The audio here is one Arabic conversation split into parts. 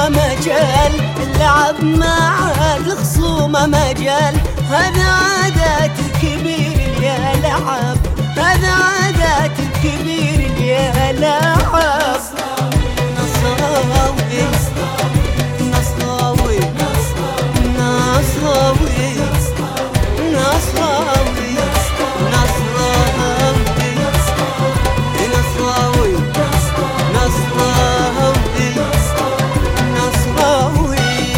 الخصومة مجال، اللعب مع الخصومة مجال. هذا عادات الكبير يا لعب، هذا عادات الكبير يا لعب. نصراوي نصراوي نصراوي نصراوي نصراوي نصراوي نصراوي.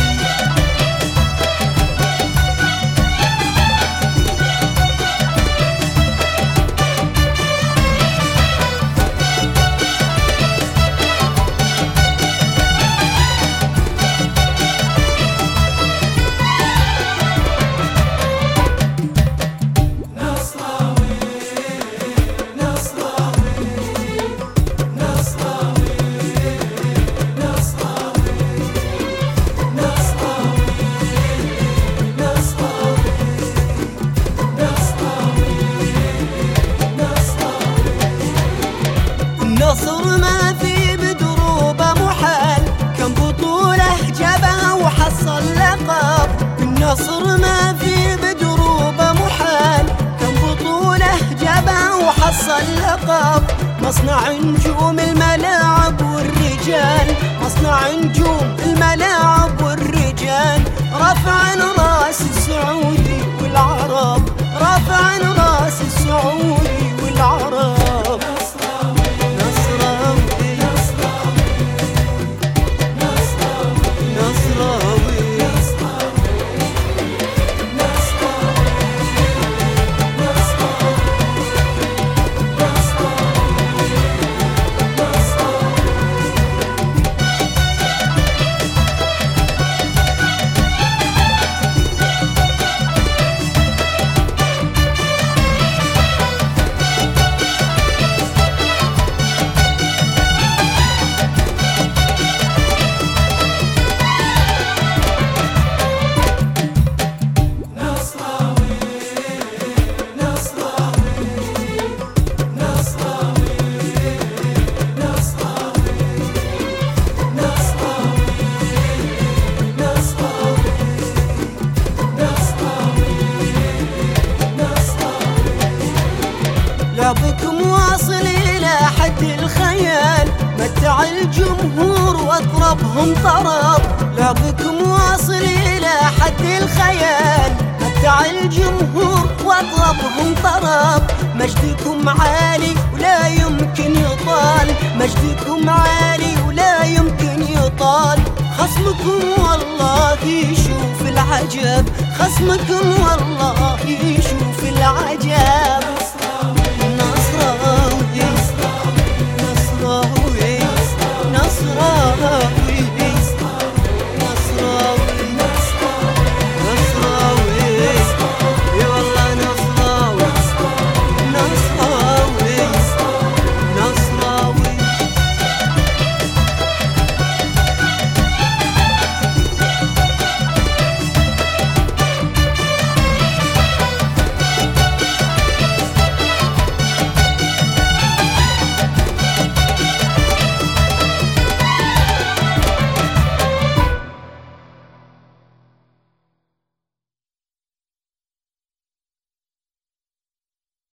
النصر ما في بدروبه محال، كم بطولة جابها وحصل لقب. النصر ما في بدروبه محال، كم بطولة جابها وحصل لقب. مصنع نجوم الملاعب والرجال، مصنع نجوم الملاعب والرجال. رفع راس السعودي والعرب، رفع راس السعودي والعرب. لعبكم واصل إلى حد الخيال، متع الجمهور واطربهم طرب. لعبكم واصل إلى حد الخيال، متع الجمهور واطربهم طرب. مجدكم عالي ولا يمكن يطال، مجدكم عالي ولا يمكن يطال. خصمكم والله يشوف العجب، خصمكم والله يشوف العجب.